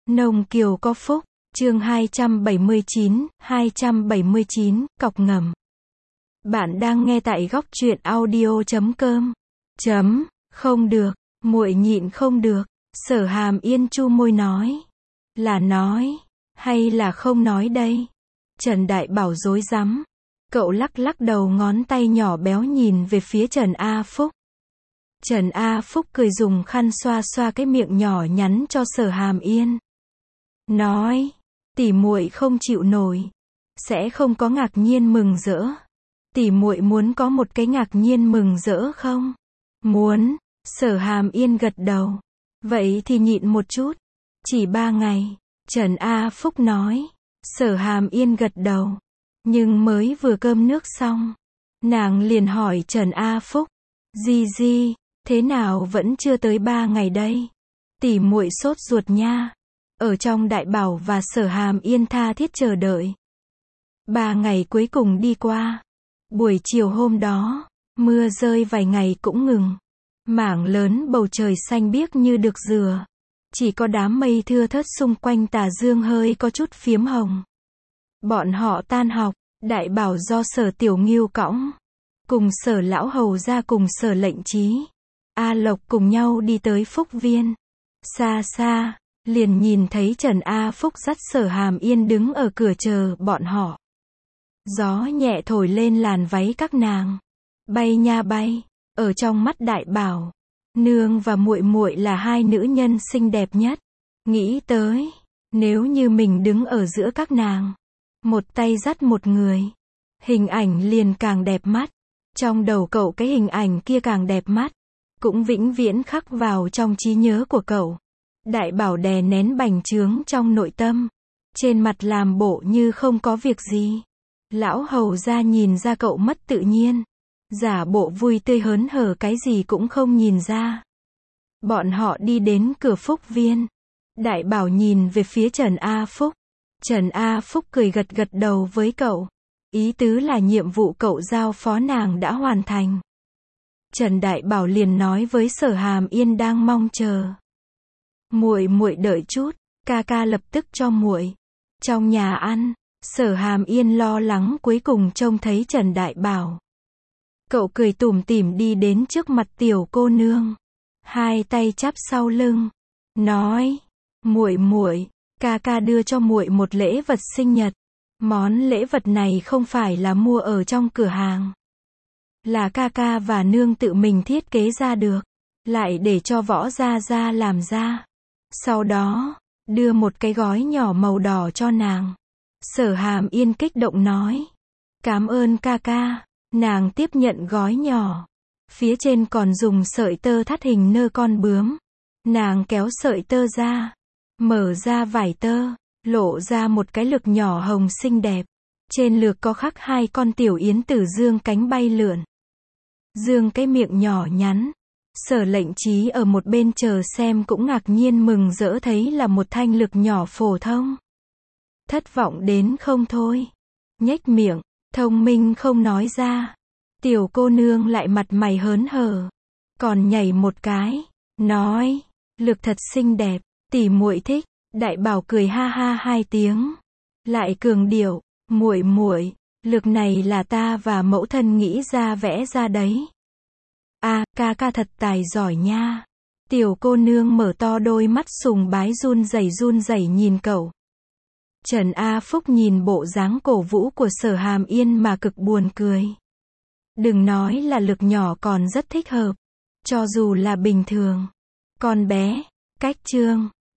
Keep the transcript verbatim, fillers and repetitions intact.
Nông Kiều có phúc, chương hai trăm bảy mươi chín, hai trăm bảy mươi chín, cọc ngầm. Bạn đang nghe tại góc truyện audio chấm com. Chấm, không được, muội nhịn không được. Sở Hàm Yên chu môi nói. Là nói, hay là không nói đây? Trần Đại Bảo rối rắm. Cậu lắc lắc đầu, ngón tay nhỏ béo nhìn về phía Trần A Phúc. Trần A Phúc cười dùng khăn xoa xoa cái miệng nhỏ nhắn cho Sở Hàm Yên. Nói, tỷ muội không chịu nổi, sẽ không có ngạc nhiên mừng rỡ. Tỷ muội muốn có một cái ngạc nhiên mừng rỡ không? Muốn. Sở Hàm Yên gật đầu. Vậy thì nhịn một chút. Chỉ ba ngày. Trần A Phúc nói. Sở Hàm Yên gật đầu. Nhưng mới vừa cơm nước xong, nàng liền hỏi Trần A Phúc. Di Di, thế nào vẫn chưa tới ba ngày đây? Tỷ muội sốt ruột nha. Ở trong Đại Bảo và Sở Hàm Yên tha thiết chờ đợi. Ba ngày cuối cùng đi qua. Buổi chiều hôm đó, mưa rơi vài ngày cũng ngừng. Mảng lớn bầu trời xanh biếc như được dừa. Chỉ có đám mây thưa thớt xung quanh tà dương hơi có chút phiếm hồng. Bọn họ tan học, Đại Bảo do Sở Tiểu Ngưu cõng. Cùng Sở Lão Hầu ra cùng Sở Lệnh Chí, A Lộc cùng nhau đi tới Phúc Viên. Xa xa, liền nhìn thấy Trần A Phúc dắt Sở Hàm Yên đứng ở cửa chờ bọn họ. Gió nhẹ thổi lên làn váy các nàng. Bay nha bay. Ở trong mắt Đại Bảo, nương và muội muội là hai nữ nhân xinh đẹp nhất. Nghĩ tới, nếu như mình đứng ở giữa các nàng, một tay dắt một người, hình ảnh liền càng đẹp mắt. Trong đầu cậu cái hình ảnh kia càng đẹp mắt, cũng vĩnh viễn khắc vào trong trí nhớ của cậu. Đại Bảo đè nén bành trướng trong nội tâm, trên mặt làm bộ như không có việc gì. Lão hầu ra nhìn ra cậu mất tự nhiên, giả bộ vui tươi hớn hở cái gì cũng không nhìn ra. Bọn họ đi đến cửa Phúc Viên. Đại Bảo nhìn về phía Trần A Phúc. Trần A Phúc cười gật gật đầu với cậu. Ý tứ là nhiệm vụ cậu giao phó nàng đã hoàn thành. Trần Đại Bảo liền nói với Sở Hàm Yên đang mong chờ. Muội muội đợi chút, ca ca lập tức cho muội. Trong nhà ăn, Sở Hàm Yên lo lắng cuối cùng trông thấy Trần Đại Bảo. Cậu cười tủm tỉm đi đến trước mặt tiểu cô nương, hai tay chắp sau lưng, nói: "Muội muội, ca ca đưa cho muội một lễ vật sinh nhật. Món lễ vật này không phải là mua ở trong cửa hàng, là ca ca và nương tự mình thiết kế ra được, lại để cho Võ gia gia làm ra. Sau đó, đưa một cái gói nhỏ màu đỏ cho nàng." Sở Hàm Yên kích động nói: "Cảm ơn ca ca." Nàng tiếp nhận gói nhỏ. Phía trên còn dùng sợi tơ thắt hình nơ con bướm. Nàng kéo sợi tơ ra, mở ra vải tơ, lộ ra một cái lược nhỏ hồng xinh đẹp. Trên lược có khắc hai con tiểu yến tử dương cánh bay lượn, dương cái miệng nhỏ nhắn. Sở Lệnh Chí ở một bên chờ xem cũng ngạc nhiên mừng rỡ thấy là một thanh lược nhỏ phổ thông. Thất vọng đến không thôi. Nhếch miệng, thông minh không nói ra. Tiểu cô nương lại mặt mày hớn hở, còn nhảy một cái, nói: "Lược thật xinh đẹp, tỷ muội thích." Đại Bảo cười ha ha hai tiếng, lại cường điệu: "Muội muội, lược này là ta và mẫu thân nghĩ ra vẽ ra đấy." "A, ca ca thật tài giỏi nha." Tiểu cô nương mở to đôi mắt sùng bái run rẩy run rẩy nhìn cậu. Trần A Phúc nhìn bộ dáng cổ vũ của Sở Hàm Yên mà cực buồn cười. Đừng nói là lược nhỏ còn rất thích hợp. Cho dù là bình thường. Con bé, cách chương.